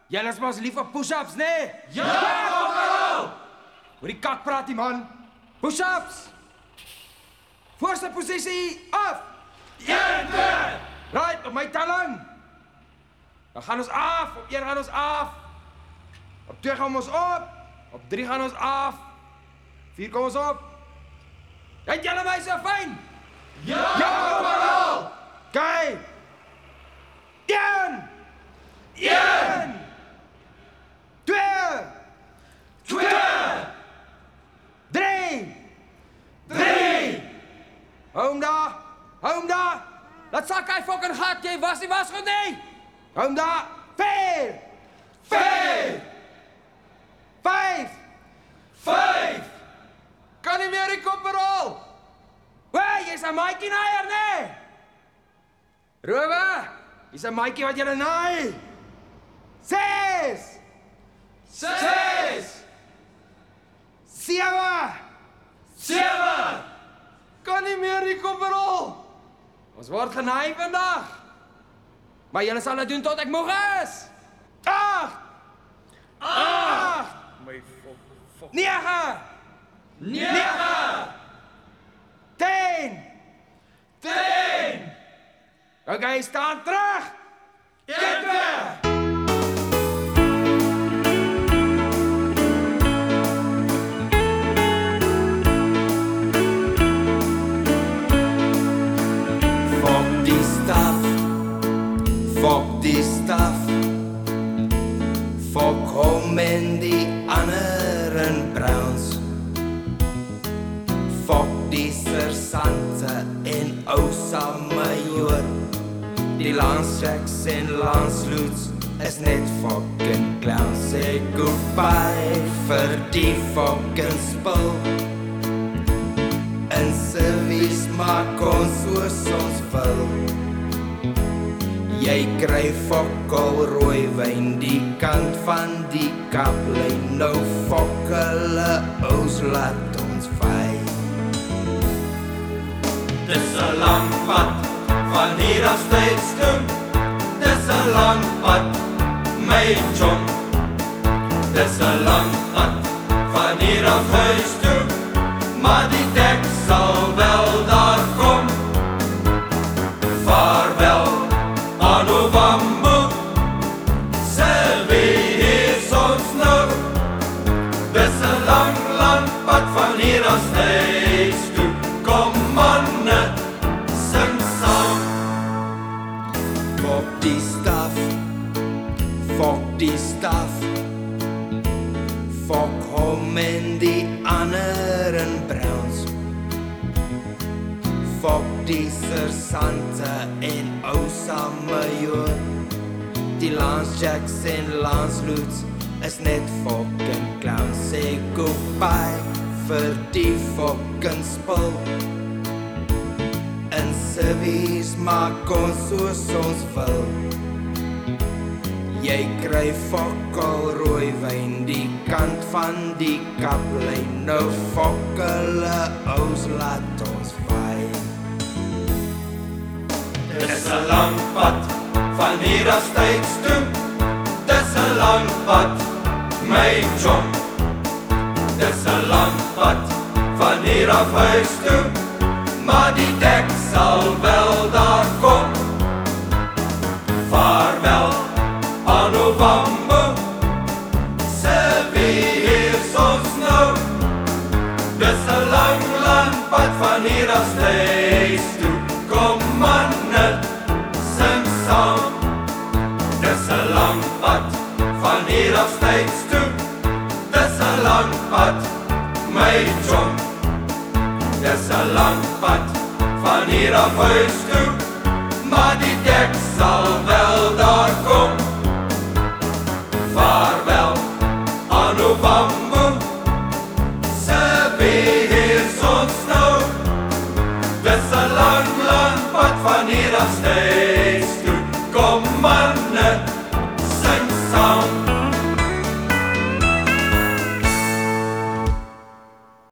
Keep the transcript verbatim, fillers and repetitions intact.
Julle is mos lief vir push-ups, nee? Ja, Kokkerol! Hoor die kak praat die man. Push-ups! Voorste posisie, af! Een, twee! Right, op my telling. Dan gaan ons af, op een gaan ons af. Op twee gaan ons op. Op drie gaan ons af. Vier kom ons op. Het julle my so fyn? Ja, Kokkerol! Kyk! Een! Een! Twee! Twee! Drie! Drie! Hou hom daar! Hou hom daar! Laat sak hy fucking gat, jy was nie was goed nie! Hou hom daar! Vier! Vyf! Vyf! Vyf! Kan nie meer die Kokkerol! Wee, jy's 'n maatjie naaier, nee! Rowe! Jy's 'n maatjie wat julle naai! Ses! Ses! Sewe! Sewe! Kan nie meer die Kokkerol! Ons word genaai vandag! Maar julle sal dit doen tot ek moeg is! Agt! Agt! My fok, fok. Nege! Nege! Ten! Ten! Okay, staan terug! Een, twee! Fuck die stuff. Fuck die stuff. Fuck hom en die anderen Browns. Fuck die sersante en ou Samajoor. Die Lansjacks en Lansloots is net fucking clowns. Say goodbye vir die fucking spul. En servies maak ons soos ons wil. Jy kry fokol rooi wyn die kant van die kaplyn. Nou fok hulle ons laat ons vaai. Dis 'n lang pad van hier af steeds toe. Dis 'n lang pad, my chom. Dis 'n lang pad van hier af huis toe. Maar die dek sal wel daar kom. Vaarwel aan Ovambo. Selby is ons nou. Dis 'n lang, lang pad van hier af steeds toe. Kom manne, sing saam. Fuck die stuff. Fuck die stuff. Fuck hom en die anderen Browns. Fuck die sersante en ou Samajoor. Die Lansjacks en Lansloots is net fucking clowns. Say goodbye vir die fucking spul. En servies maak ons soos ons wil. Jy kry fokol rooi wyn die kant van die kaplyn. Nou fok hulle ons laat ons vaai. Dis 'n lang pad van hier af steeds toe. Dis 'n lang pad, my chom. Dis 'n lang pad van hier af huis toe. Maar die dek sal wel daar kom. Vaarwel aan Ovambo. Selby is ons nou. Dis 'n lang, lang pad van hier af steeds toe. Kom manne, sing saam. Dis 'n lang pad van hier af steeds toe. Dis 'n lang pad, my chom. Dis 'n lang pad van hier af huis toe. Maar die dek sal wel daar kom. Vaarwel aan Ovambo. Selby is ons nou. Dis 'n lang, lang pad van hier af steeds toe. Kom maar